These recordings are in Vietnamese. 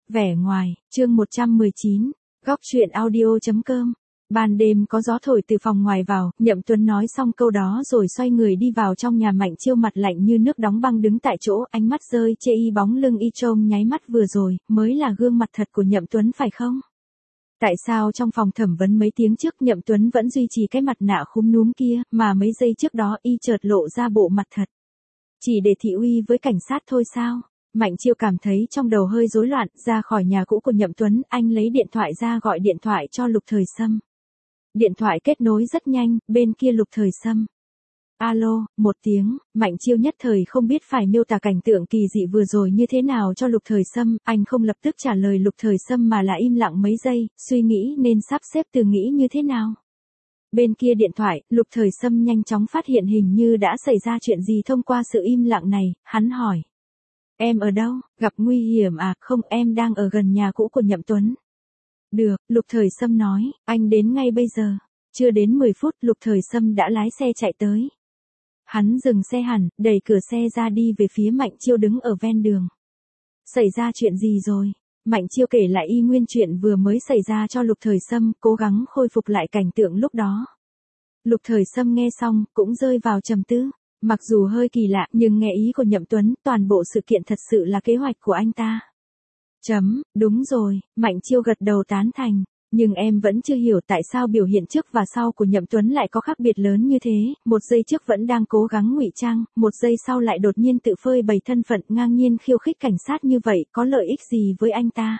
Vẻ ngoài, chương 119, góc truyện audio.com. Ban đêm có gió thổi từ phòng ngoài vào, Nhậm Tuấn nói xong câu đó rồi xoay người đi vào trong nhà. Mạnh Chiêu mặt lạnh như nước đóng băng đứng tại chỗ, ánh mắt rơi chê y bóng lưng y trông nháy mắt vừa rồi, mới là gương mặt thật của Nhậm Tuấn phải không? Tại sao trong phòng thẩm vấn mấy tiếng trước Nhậm Tuấn vẫn duy trì cái mặt nạ khúm núm kia, mà mấy giây trước đó y chợt lộ ra bộ mặt thật? Chỉ để thị uy với cảnh sát thôi sao? Mạnh Chiêu cảm thấy trong đầu hơi rối loạn, ra khỏi nhà cũ của Nhậm Tuấn, anh lấy điện thoại ra gọi điện thoại cho Lục Thời Sâm. Điện thoại kết nối rất nhanh, bên kia Lục Thời Sâm. Alo, một tiếng, Mạnh Chiêu nhất thời không biết phải miêu tả cảnh tượng kỳ dị vừa rồi như thế nào cho Lục Thời Sâm, anh không lập tức trả lời Lục Thời Sâm mà là im lặng mấy giây, suy nghĩ nên sắp xếp từ nghĩ như thế nào. Bên kia điện thoại, Lục Thời Sâm nhanh chóng phát hiện hình như đã xảy ra chuyện gì thông qua sự im lặng này, hắn hỏi. Em ở đâu, gặp nguy hiểm à? Không, em đang ở gần nhà cũ của Nhậm Tuấn. Được, Lục Thời Sâm nói, anh đến ngay bây giờ. Chưa đến 10 phút, Lục Thời Sâm đã lái xe chạy tới. Hắn dừng xe hẳn, đẩy cửa xe ra đi về phía Mạnh Chiêu đứng ở ven đường. Xảy ra chuyện gì rồi? Mạnh Chiêu kể lại y nguyên chuyện vừa mới xảy ra cho Lục Thời Sâm, cố gắng khôi phục lại cảnh tượng lúc đó. Lục Thời Sâm nghe xong, cũng rơi vào trầm tư. Mặc dù hơi kỳ lạ, nhưng nghe ý của Nhậm Tuấn, toàn bộ sự kiện thật sự là kế hoạch của anh ta. Đúng rồi, Mạnh Chiêu gật đầu tán thành. Nhưng em vẫn chưa hiểu tại sao biểu hiện trước và sau của Nhậm Tuấn lại có khác biệt lớn như thế, một giây trước vẫn đang cố gắng ngụy trang, một giây sau lại đột nhiên tự phơi bày thân phận ngang nhiên khiêu khích cảnh sát như vậy, có lợi ích gì với anh ta?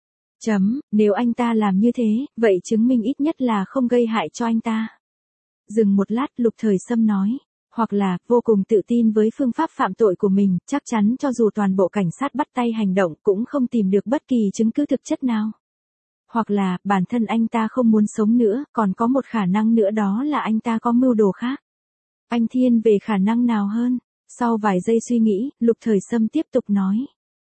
Nếu anh ta làm như thế, vậy chứng minh ít nhất là không gây hại cho anh ta. Dừng một lát, Lục Thời Sâm nói. Hoặc là, vô cùng tự tin với phương pháp phạm tội của mình, chắc chắn cho dù toàn bộ cảnh sát bắt tay hành động cũng không tìm được bất kỳ chứng cứ thực chất nào. Hoặc là, bản thân anh ta không muốn sống nữa, còn có một khả năng nữa đó là anh ta có mưu đồ khác. Anh thiên về khả năng nào hơn? Sau vài giây suy nghĩ, Lục Thời Sâm tiếp tục nói.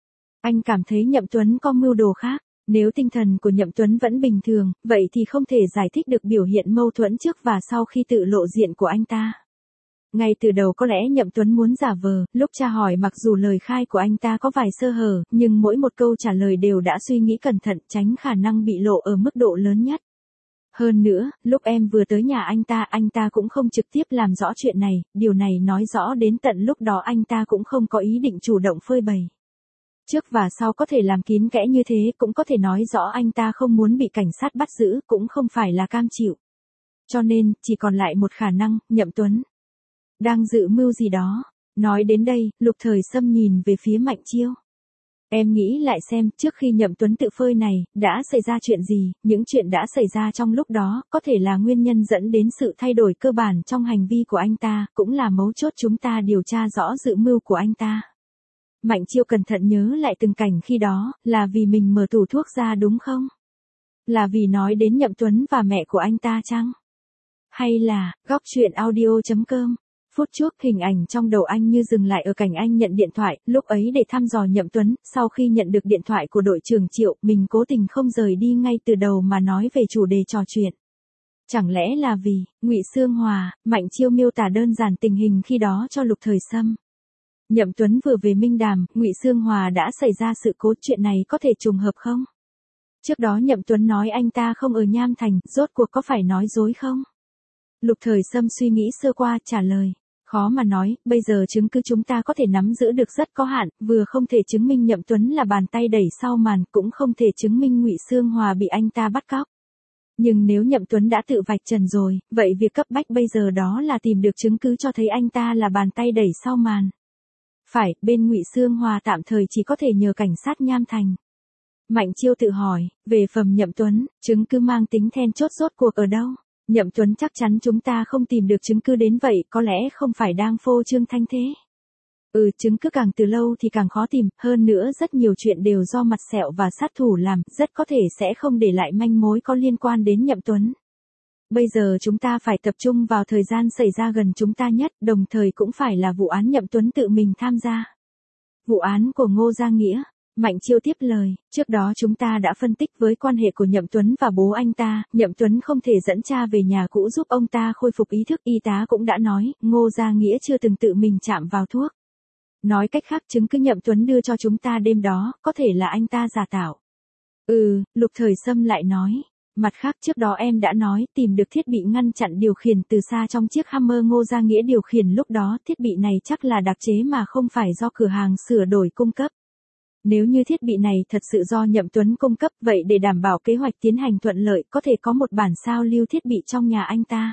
Anh cảm thấy Nhậm Tuấn có mưu đồ khác. Nếu tinh thần của Nhậm Tuấn vẫn bình thường, vậy thì không thể giải thích được biểu hiện mâu thuẫn trước và sau khi tự lộ diện của anh ta. Ngay từ đầu có lẽ Nhậm Tuấn muốn giả vờ, lúc tra hỏi mặc dù lời khai của anh ta có vài sơ hở, nhưng mỗi một câu trả lời đều đã suy nghĩ cẩn thận tránh khả năng bị lộ ở mức độ lớn nhất. Hơn nữa, lúc em vừa tới nhà anh ta cũng không trực tiếp làm rõ chuyện này, điều này nói rõ đến tận lúc đó anh ta cũng không có ý định chủ động phơi bày. Trước và sau có thể làm kín kẽ như thế cũng có thể nói rõ anh ta không muốn bị cảnh sát bắt giữ, cũng không phải là cam chịu. Cho nên, chỉ còn lại một khả năng, Nhậm Tuấn đang dự mưu gì đó. Nói đến đây, Lục Thời Sâm nhìn về phía Mạnh Chiêu. Em nghĩ lại xem, trước khi Nhậm Tuấn tự phơi này, đã xảy ra chuyện gì, những chuyện đã xảy ra trong lúc đó, có thể là nguyên nhân dẫn đến sự thay đổi cơ bản trong hành vi của anh ta, cũng là mấu chốt chúng ta điều tra rõ dự mưu của anh ta. Mạnh Chiêu cẩn thận nhớ lại từng cảnh khi đó, là vì mình mở tủ thuốc ra đúng không? Là vì nói đến Nhậm Tuấn và mẹ của anh ta chăng? Hay là, góc truyện audio.com? Phút trước hình ảnh trong đầu anh như dừng lại ở cảnh anh nhận điện thoại, lúc ấy để thăm dò Nhậm Tuấn, sau khi nhận được điện thoại của đội trưởng Triệu, mình cố tình không rời đi ngay từ đầu mà nói về chủ đề trò chuyện. Chẳng lẽ là vì, Ngụy Xương Hòa? Mạnh Chiêu miêu tả đơn giản tình hình khi đó cho Lục Thời Sâm. Nhậm Tuấn vừa về Minh Đàm, Ngụy Xương Hòa đã xảy ra sự cố, chuyện này có thể trùng hợp không? Trước đó Nhậm Tuấn nói anh ta không ở Nham Thành, rốt cuộc có phải nói dối không? Lục Thời Sâm suy nghĩ sơ qua, trả lời. Khó mà nói, bây giờ chứng cứ chúng ta có thể nắm giữ được rất có hạn, vừa không thể chứng minh Nhậm Tuấn là bàn tay đẩy sau màn, cũng không thể chứng minh Ngụy Xương Hòa bị anh ta bắt cóc. Nhưng nếu Nhậm Tuấn đã tự vạch trần rồi, vậy việc cấp bách bây giờ đó là tìm được chứng cứ cho thấy anh ta là bàn tay đẩy sau màn. Phải, bên Ngụy Xương Hòa tạm thời chỉ có thể nhờ cảnh sát Nham Thành. Mạnh Chiêu tự hỏi, về phần Nhậm Tuấn, chứng cứ mang tính then chốt rốt cuộc ở đâu? Nhậm Tuấn chắc chắn chúng ta không tìm được chứng cứ đến vậy, có lẽ không phải đang phô trương thanh thế. Chứng cứ càng từ lâu thì càng khó tìm, hơn nữa rất nhiều chuyện đều do mặt sẹo và sát thủ làm, rất có thể sẽ không để lại manh mối có liên quan đến Nhậm Tuấn. Bây giờ chúng ta phải tập trung vào thời gian xảy ra gần chúng ta nhất, đồng thời cũng phải là vụ án Nhậm Tuấn tự mình tham gia. Vụ án của Ngô Gia Nghĩa. Mạnh Chiêu tiếp lời, trước đó chúng ta đã phân tích với quan hệ của Nhậm Tuấn và bố anh ta, Nhậm Tuấn không thể dẫn cha về nhà cũ giúp ông ta khôi phục ý thức, y tá cũng đã nói, Ngô Gia Nghĩa chưa từng tự mình chạm vào thuốc. Nói cách khác chứng cứ Nhậm Tuấn đưa cho chúng ta đêm đó, có thể là anh ta giả tạo. Lục Thời Sâm lại nói. Mặt khác trước đó em đã nói tìm được thiết bị ngăn chặn điều khiển từ xa trong chiếc Hammer Ngô Gia Nghĩa điều khiển lúc đó thiết bị này chắc là đặc chế mà không phải do cửa hàng sửa đổi cung cấp. Nếu như thiết bị này thật sự do Nhậm Tuấn cung cấp vậy để đảm bảo kế hoạch tiến hành thuận lợi có thể có một bản sao lưu thiết bị trong nhà anh ta.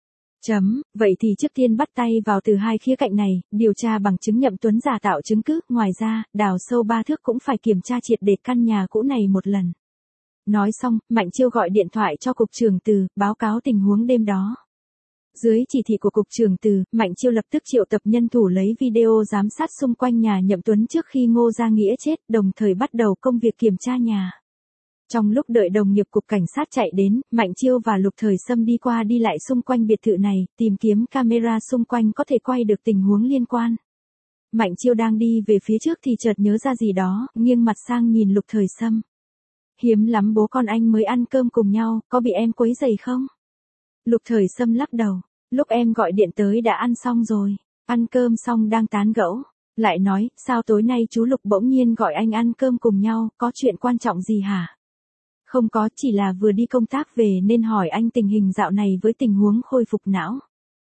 Vậy thì trước tiên bắt tay vào từ hai khía cạnh này, điều tra bằng chứng Nhậm Tuấn giả tạo chứng cứ, ngoài ra, đào sâu 3 thước cũng phải kiểm tra triệt để căn nhà cũ này một lần. Nói xong, Mạnh Chiêu gọi điện thoại cho cục trưởng Từ, báo cáo tình huống đêm đó. Dưới chỉ thị của cục trưởng Từ, Mạnh Chiêu lập tức triệu tập nhân thủ lấy video giám sát xung quanh nhà Nhậm Tuấn trước khi Ngô Gia Nghĩa chết, đồng thời bắt đầu công việc kiểm tra nhà. Trong lúc đợi đồng nghiệp cục cảnh sát chạy đến, Mạnh Chiêu và Lục Thời Sâm đi qua đi lại xung quanh biệt thự này, tìm kiếm camera xung quanh có thể quay được tình huống liên quan. Mạnh Chiêu đang đi về phía trước thì chợt nhớ ra gì đó, nghiêng mặt sang nhìn Lục Thời Sâm. Hiếm lắm bố con anh mới ăn cơm cùng nhau, có bị em quấy rầy không? Lục Thời Sâm lắc đầu, lúc em gọi điện tới đã ăn xong rồi, ăn cơm xong đang tán gẫu. Lại nói, sao tối nay chú Lục bỗng nhiên gọi anh ăn cơm cùng nhau, có chuyện quan trọng gì hả? Không có, chỉ là vừa đi công tác về nên hỏi anh tình hình dạo này với tình huống khôi phục não.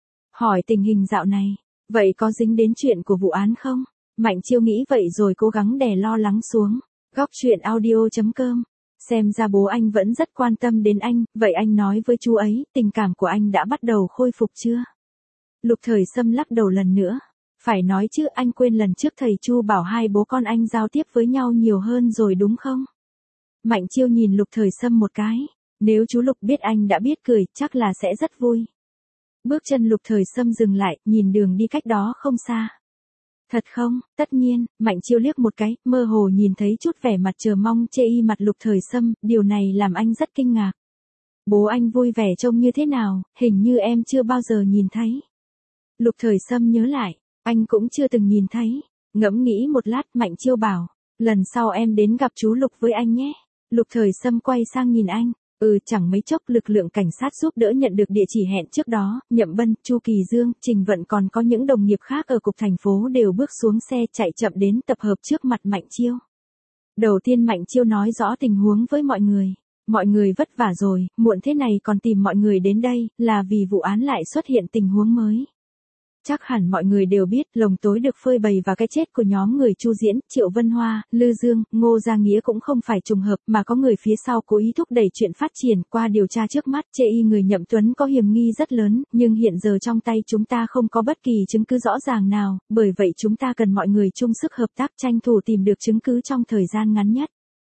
Hỏi tình hình dạo này, vậy có dính đến chuyện của vụ án không? Mạnh Chiêu nghĩ vậy rồi cố gắng đè lo lắng xuống. Góc truyện audio.com. Xem ra bố anh vẫn rất quan tâm đến anh, vậy anh nói với chú ấy, tình cảm của anh đã bắt đầu khôi phục chưa? Lục Thời Sâm lắc đầu lần nữa. Phải nói chứ, anh quên lần trước thầy Chu bảo hai bố con anh giao tiếp với nhau nhiều hơn rồi đúng không? Mạnh Chiêu nhìn Lục Thời Sâm một cái. Nếu chú Lục biết anh đã biết cười, chắc là sẽ rất vui. Bước chân Lục Thời Sâm dừng lại, nhìn đường đi cách đó không xa. Thật không? Tất nhiên, Mạnh Chiêu liếc một cái, mơ hồ nhìn thấy chút vẻ mặt chờ mong chê y mặt Lục Thời Sâm, điều này làm anh rất kinh ngạc. Bố anh vui vẻ trông như thế nào, hình như em chưa bao giờ nhìn thấy. Lục Thời Sâm nhớ lại, anh cũng chưa từng nhìn thấy. Ngẫm nghĩ một lát, Mạnh Chiêu bảo, lần sau em đến gặp chú Lục với anh nhé. Lục Thời Sâm quay sang nhìn anh. Chẳng mấy chốc lực lượng cảnh sát giúp đỡ nhận được địa chỉ hẹn trước đó, Nhậm Bân, Chu Kỳ Dương, Trình Vận còn có những đồng nghiệp khác ở cục thành phố đều bước xuống xe chạy chậm đến tập hợp trước mặt Mạnh Chiêu. Đầu tiên Mạnh Chiêu nói rõ tình huống với mọi người. Mọi người vất vả rồi, muộn thế này còn tìm mọi người đến đây, là vì vụ án lại xuất hiện tình huống mới. Chắc hẳn mọi người đều biết, lồng tối được phơi bày và cái chết của nhóm người Chu Diễn, Triệu Vân Hoa, Lư Dương, Ngô Gia Nghĩa cũng không phải trùng hợp mà có người phía sau cố ý thúc đẩy chuyện phát triển. Qua điều tra trước mắt, chê y người Nhậm Tuấn có hiểm nghi rất lớn, nhưng hiện giờ trong tay chúng ta không có bất kỳ chứng cứ rõ ràng nào, bởi vậy chúng ta cần mọi người chung sức hợp tác tranh thủ tìm được chứng cứ trong thời gian ngắn nhất.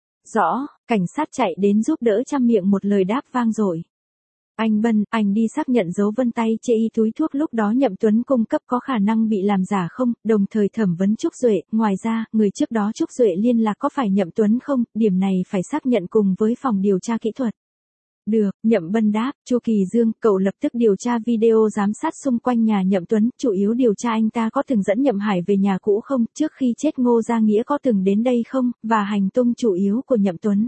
Rõ, cảnh sát chạy đến giúp đỡ trăm miệng một lời đáp vang dội. Anh Bân, anh đi xác nhận dấu vân tay chê y túi thuốc lúc đó Nhậm Tuấn cung cấp có khả năng bị làm giả không, đồng thời thẩm vấn Trúc Duệ, ngoài ra, người trước đó Trúc Duệ liên lạc có phải Nhậm Tuấn không, điểm này phải xác nhận cùng với phòng điều tra kỹ thuật. Được, Nhậm Bân đáp, Chu Kỳ Dương, cậu lập tức điều tra video giám sát xung quanh nhà Nhậm Tuấn, chủ yếu điều tra anh ta có từng dẫn Nhậm Hải về nhà cũ không, trước khi chết Ngô Gia Nghĩa có từng đến đây không, và hành tung chủ yếu của Nhậm Tuấn.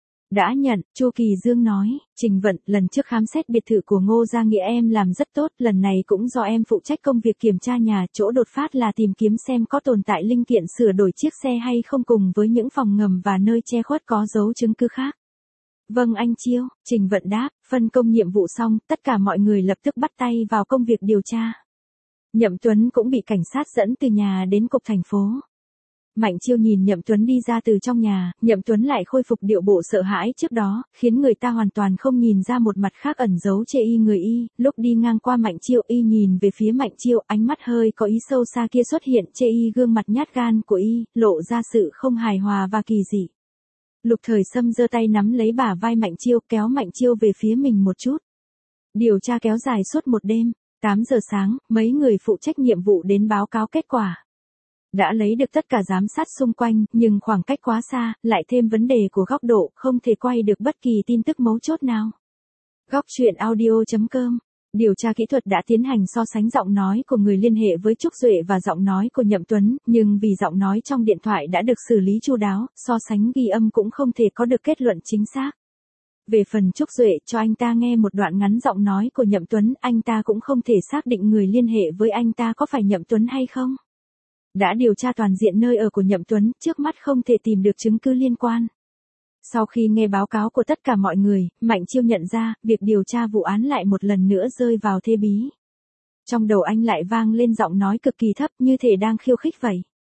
Đã nhận, Chu Kỳ Dương nói, Trình Vận, lần trước khám xét biệt thự của Ngô Gia Nghĩa em làm rất tốt, lần này cũng do em phụ trách công việc kiểm tra nhà, chỗ đột phát là tìm kiếm xem có tồn tại linh kiện sửa đổi chiếc xe hay không cùng với những phòng ngầm và nơi che khuất có dấu chứng cứ khác. Vâng anh Chiêu, Trình Vận đáp, phân công nhiệm vụ xong, tất cả mọi người lập tức bắt tay vào công việc điều tra. Nhậm Tuấn cũng bị cảnh sát dẫn từ nhà đến cục thành phố. Mạnh Chiêu nhìn Nhậm Tuấn đi ra từ trong nhà, Nhậm Tuấn lại khôi phục điệu bộ sợ hãi trước đó, khiến người ta hoàn toàn không nhìn ra một mặt khác ẩn giấu chê y người y, lúc đi ngang qua Mạnh Chiêu y nhìn về phía Mạnh Chiêu, ánh mắt hơi có ý sâu xa kia xuất hiện chê y gương mặt nhát gan của y, lộ ra sự không hài hòa và kỳ dị. Lục Thời Sâm giơ tay nắm lấy bả vai Mạnh Chiêu, kéo Mạnh Chiêu về phía mình một chút. Điều tra kéo dài suốt một đêm, 8 giờ sáng, mấy người phụ trách nhiệm vụ đến báo cáo kết quả. Đã lấy được tất cả giám sát xung quanh, nhưng khoảng cách quá xa, lại thêm vấn đề của góc độ, không thể quay được bất kỳ tin tức mấu chốt nào. Góc truyện audio.com. Điều tra kỹ thuật đã tiến hành so sánh giọng nói của người liên hệ với Trúc Duệ và giọng nói của Nhậm Tuấn, nhưng vì giọng nói trong điện thoại đã được xử lý chu đáo, so sánh ghi âm cũng không thể có được kết luận chính xác. Về phần Trúc Duệ, cho anh ta nghe một đoạn ngắn giọng nói của Nhậm Tuấn, anh ta cũng không thể xác định người liên hệ với anh ta có phải Nhậm Tuấn hay không. Đã điều tra toàn diện nơi ở của Nhậm Tuấn, trước mắt không thể tìm được chứng cứ liên quan. Sau khi nghe báo cáo của tất cả mọi người, Mạnh Chiêu nhận ra, việc điều tra vụ án lại một lần nữa rơi vào thế bí. Trong đầu anh lại vang lên giọng nói cực kỳ thấp như thể đang khiêu khích vậy.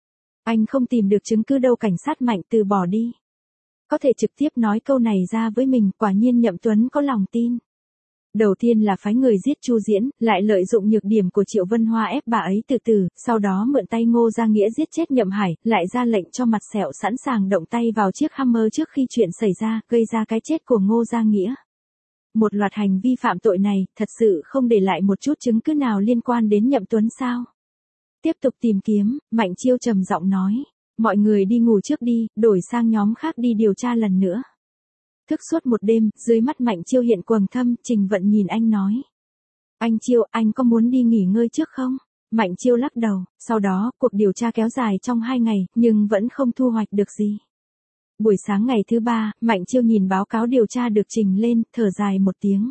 Anh không tìm được chứng cứ đâu, cảnh sát Mạnh từ bỏ đi. Có thể trực tiếp nói câu này ra với mình, quả nhiên Nhậm Tuấn có lòng tin. Đầu tiên là phái người giết Chu Diễn, lại lợi dụng nhược điểm của Triệu Vân Hoa ép bà ấy từ từ, sau đó mượn tay Ngô Gia Nghĩa giết chết Nhậm Hải, lại ra lệnh cho Mặt Sẹo sẵn sàng động tay vào chiếc Hammer trước khi chuyện xảy ra, gây ra cái chết của Ngô Gia Nghĩa. Một loạt hành vi phạm tội này, thật sự không để lại một chút chứng cứ nào liên quan đến Nhậm Tuấn sao? Tiếp tục tìm kiếm, Mạnh Chiêu trầm giọng nói. Mọi người đi ngủ trước đi, đổi sang nhóm khác đi điều tra lần nữa. Thức suốt một đêm, dưới mắt Mạnh Chiêu hiện quầng thâm, Trình Vận nhìn anh nói. Anh Chiêu, anh có muốn đi nghỉ ngơi trước không? Mạnh Chiêu lắc đầu, sau đó, cuộc điều tra kéo dài trong 2 ngày, nhưng vẫn không thu hoạch được gì. Buổi sáng ngày thứ 3, Mạnh Chiêu nhìn báo cáo điều tra được trình lên, thở dài một tiếng.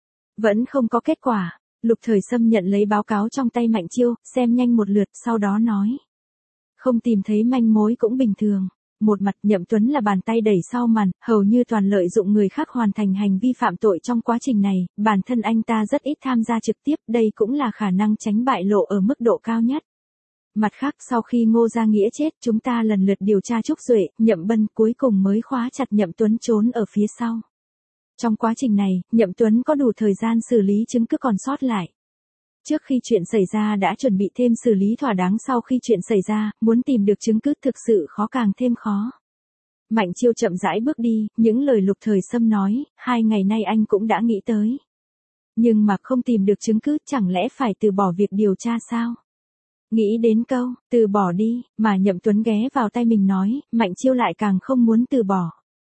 Vẫn không có kết quả. Lục Thời Sâm nhận lấy báo cáo trong tay Mạnh Chiêu, xem nhanh một lượt, sau đó nói. Không tìm thấy manh mối cũng bình thường. Một mặt Nhậm Tuấn là bàn tay đẩy sau màn, hầu như toàn lợi dụng người khác hoàn thành hành vi phạm tội trong quá trình này, bản thân anh ta rất ít tham gia trực tiếp, đây cũng là khả năng tránh bại lộ ở mức độ cao nhất. Mặt khác sau khi Ngô Gia Nghĩa chết chúng ta lần lượt điều tra Trúc Duệ, Nhậm Bân cuối cùng mới khóa chặt Nhậm Tuấn trốn ở phía sau. Trong quá trình này, Nhậm Tuấn có đủ thời gian xử lý chứng cứ còn sót lại. Trước khi chuyện xảy ra đã chuẩn bị thêm xử lý thỏa đáng, sau khi chuyện xảy ra, muốn tìm được chứng cứ thực sự khó càng thêm khó. Mạnh Chiêu chậm rãi bước đi, những lời Lục Thời Sâm nói, 2 ngày nay anh cũng đã nghĩ tới. Nhưng mà không tìm được chứng cứ, chẳng lẽ phải từ bỏ việc điều tra sao? Nghĩ đến câu, từ bỏ đi, mà Nhậm Tuấn ghé vào tay mình nói, Mạnh Chiêu lại càng không muốn từ bỏ.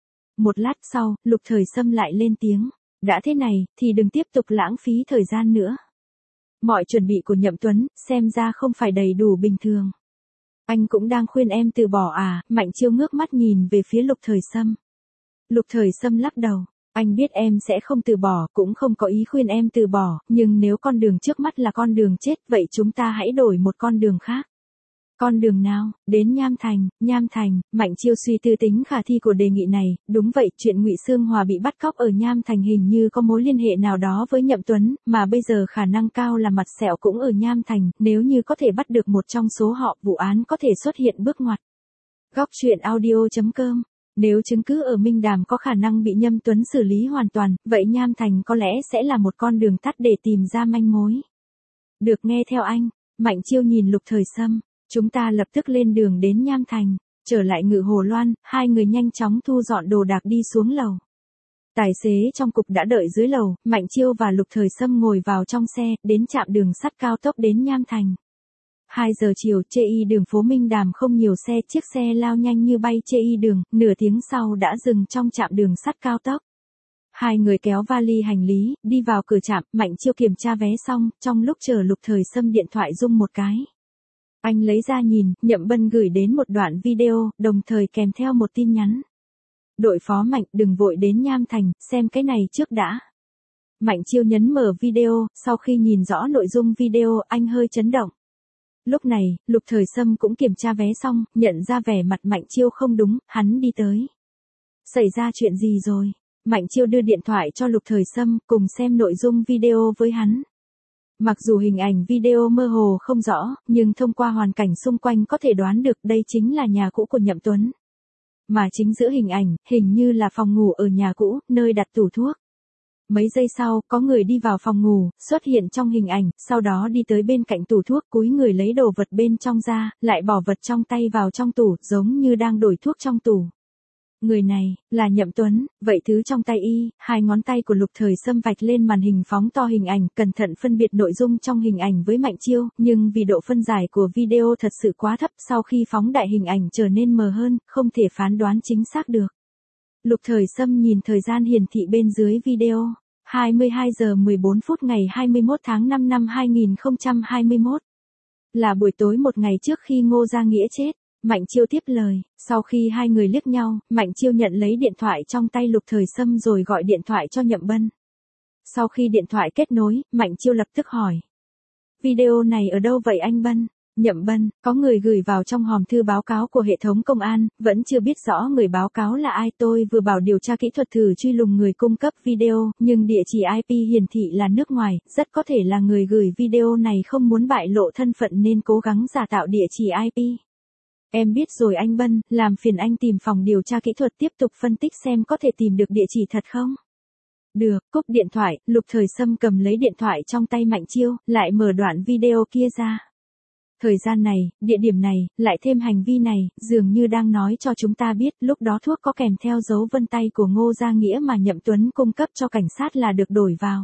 Một lát sau, Lục Thời Sâm lại lên tiếng, đã thế này, thì đừng tiếp tục lãng phí thời gian nữa. Mọi chuẩn bị của Nhậm Tuấn, xem ra không phải đầy đủ bình thường. Anh cũng đang khuyên em từ bỏ à? Mạnh Chiêu ngước mắt nhìn về phía Lục Thời Sâm. Lục Thời Sâm lắc đầu, anh biết em sẽ không từ bỏ, cũng không có ý khuyên em từ bỏ, nhưng nếu con đường trước mắt là con đường chết, vậy chúng ta hãy đổi một con đường khác. Con đường nào? Đến Nham Thành, Mạnh Chiêu suy tư tính khả thi của đề nghị này, đúng vậy, chuyện Ngụy Xương Hòa bị bắt cóc ở Nham Thành hình như có mối liên hệ nào đó với Nhậm Tuấn, mà bây giờ khả năng cao là Mặt Sẹo cũng ở Nham Thành, nếu như có thể bắt được một trong số họ, vụ án có thể xuất hiện bước ngoặt. Góc truyện audio.com. Nếu chứng cứ ở Minh Đàm có khả năng bị Nhâm Tuấn xử lý hoàn toàn, vậy Nham Thành có lẽ sẽ là một con đường tắt để tìm ra manh mối. Được, nghe theo anh. Mạnh Chiêu nhìn Lục Thời Sâm. Chúng ta lập tức lên đường đến Nham Thành. Trở lại Ngự Hồ Loan, hai người nhanh chóng thu dọn đồ đạc đi xuống lầu. Tài xế trong cục đã đợi dưới lầu, Mạnh Chiêu và Lục Thời Sâm ngồi vào trong xe, đến trạm đường sắt cao tốc đến Nham Thành. 2 giờ chiều, chê y đường phố Minh Đàm không nhiều xe, chiếc xe lao nhanh như bay chê y đường, nửa tiếng sau đã dừng trong trạm đường sắt cao tốc. Hai người kéo vali hành lý, đi vào cửa trạm, Mạnh Chiêu kiểm tra vé xong, trong lúc chờ Lục Thời Sâm điện thoại rung một cái. Anh lấy ra nhìn, Nhậm Bân gửi đến một đoạn video, đồng thời kèm theo một tin nhắn. Đội phó Mạnh, đừng vội đến Nham Thành, xem cái này trước đã. Mạnh Chiêu nhấn mở video, sau khi nhìn rõ nội dung video, anh hơi chấn động. Lúc này, Lục Thời Sâm cũng kiểm tra vé xong, nhận ra vẻ mặt Mạnh Chiêu không đúng, hắn đi tới. Xảy ra chuyện gì rồi? Mạnh Chiêu đưa điện thoại cho Lục Thời Sâm, cùng xem nội dung video với hắn. Mặc dù hình ảnh video mơ hồ không rõ, nhưng thông qua hoàn cảnh xung quanh có thể đoán được đây chính là nhà cũ của Nhậm Tuấn. Mà chính giữa hình ảnh, hình như là phòng ngủ ở nhà cũ, nơi đặt tủ thuốc. Mấy giây sau, có người đi vào phòng ngủ, xuất hiện trong hình ảnh, sau đó đi tới bên cạnh tủ thuốc, cúi người lấy đồ vật bên trong ra, lại bỏ vật trong tay vào trong tủ, giống như đang đổi thuốc trong tủ. Người này, là Nhậm Tuấn, vậy thứ trong tay y, 2 ngón tay của Lục Thời Sâm vạch lên màn hình phóng to hình ảnh, cẩn thận phân biệt nội dung trong hình ảnh với Mạnh Chiêu, nhưng vì độ phân giải của video thật sự quá thấp, sau khi phóng đại hình ảnh trở nên mờ hơn, không thể phán đoán chính xác được. Lục Thời Sâm nhìn thời gian hiển thị bên dưới video, 22 giờ 14 phút ngày 21 tháng 5 năm 2021. Là buổi tối một ngày trước khi Ngô Gia Nghĩa chết. Mạnh Chiêu tiếp lời, sau khi hai người liếc nhau, Mạnh Chiêu nhận lấy điện thoại trong tay Lục Thời Sâm rồi gọi điện thoại cho Nhậm Bân. Sau khi điện thoại kết nối, Mạnh Chiêu lập tức hỏi. Video này ở đâu vậy anh Bân? Nhậm Bân, có người gửi vào trong hòm thư báo cáo của hệ thống công an, vẫn chưa biết rõ người báo cáo là ai. Tôi vừa bảo điều tra kỹ thuật thử truy lùng người cung cấp video, nhưng địa chỉ IP hiển thị là nước ngoài, rất có thể là người gửi video này không muốn bại lộ thân phận nên cố gắng giả tạo địa chỉ IP. Em biết rồi anh Bân, làm phiền anh tìm phòng điều tra kỹ thuật tiếp tục phân tích xem có thể tìm được địa chỉ thật không? Được, cúp điện thoại, Lục Thời Sâm cầm lấy điện thoại trong tay Mạnh Chiêu, lại mở đoạn video kia ra. Thời gian này, địa điểm này, lại thêm hành vi này, dường như đang nói cho chúng ta biết lúc đó thuốc có kèm theo dấu vân tay của Ngô Gia Nghĩa mà Nhậm Tuấn cung cấp cho cảnh sát là được đổi vào.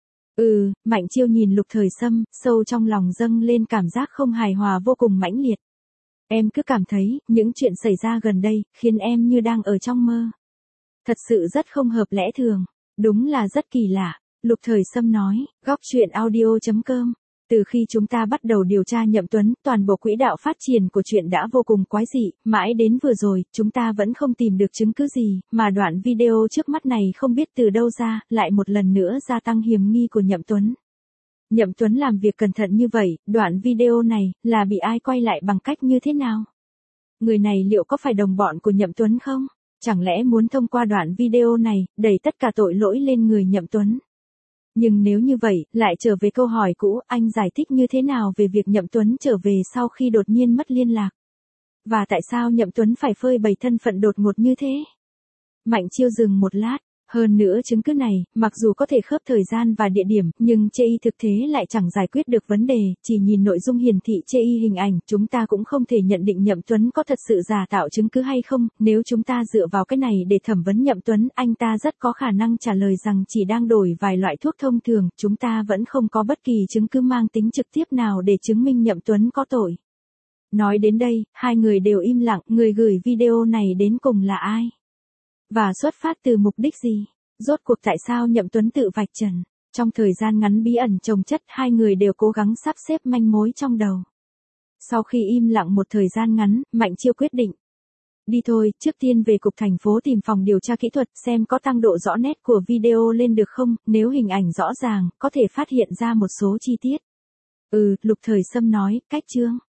Mạnh Chiêu nhìn Lục Thời Sâm, sâu trong lòng dâng lên cảm giác không hài hòa vô cùng mãnh liệt. Em cứ cảm thấy, những chuyện xảy ra gần đây, khiến em như đang ở trong mơ. Thật sự rất không hợp lẽ thường. Đúng là rất kỳ lạ. Lục Thời Sâm nói, góc truyện audio.com. Từ khi chúng ta bắt đầu điều tra Nhậm Tuấn, toàn bộ quỹ đạo phát triển của chuyện đã vô cùng quái dị, mãi đến vừa rồi, chúng ta vẫn không tìm được chứng cứ gì, mà đoạn video trước mắt này không biết từ đâu ra, lại một lần nữa gia tăng hiểm nghi của Nhậm Tuấn. Nhậm Tuấn làm việc cẩn thận như vậy, đoạn video này, là bị ai quay lại bằng cách như thế nào? Người này liệu có phải đồng bọn của Nhậm Tuấn không? Chẳng lẽ muốn thông qua đoạn video này, đẩy tất cả tội lỗi lên người Nhậm Tuấn? Nhưng nếu như vậy, lại trở về câu hỏi cũ, anh giải thích như thế nào về việc Nhậm Tuấn trở về sau khi đột nhiên mất liên lạc? Và tại sao Nhậm Tuấn phải phơi bày thân phận đột ngột như thế? Mạnh Chiêu dừng một lát. Hơn nữa chứng cứ này, mặc dù có thể khớp thời gian và địa điểm, nhưng chê y thực thế lại chẳng giải quyết được vấn đề, chỉ nhìn nội dung hiển thị chê y hình ảnh, chúng ta cũng không thể nhận định Nhậm Tuấn có thật sự giả tạo chứng cứ hay không, nếu chúng ta dựa vào cái này để thẩm vấn Nhậm Tuấn, anh ta rất có khả năng trả lời rằng chỉ đang đổi vài loại thuốc thông thường, chúng ta vẫn không có bất kỳ chứng cứ mang tính trực tiếp nào để chứng minh Nhậm Tuấn có tội. Nói đến đây, hai người đều im lặng, người gửi video này đến cùng là ai? Và xuất phát từ mục đích gì? Rốt cuộc tại sao Nhậm Tuấn tự vạch trần? Trong thời gian ngắn bí ẩn chồng chất, hai người đều cố gắng sắp xếp manh mối trong đầu. Sau khi im lặng một thời gian ngắn, Mạnh Chiêu quyết định. Đi thôi, trước tiên về cục thành phố tìm phòng điều tra kỹ thuật xem có tăng độ rõ nét của video lên được không, nếu hình ảnh rõ ràng, có thể phát hiện ra một số chi tiết. Lục Thời Sâm nói, cách chương.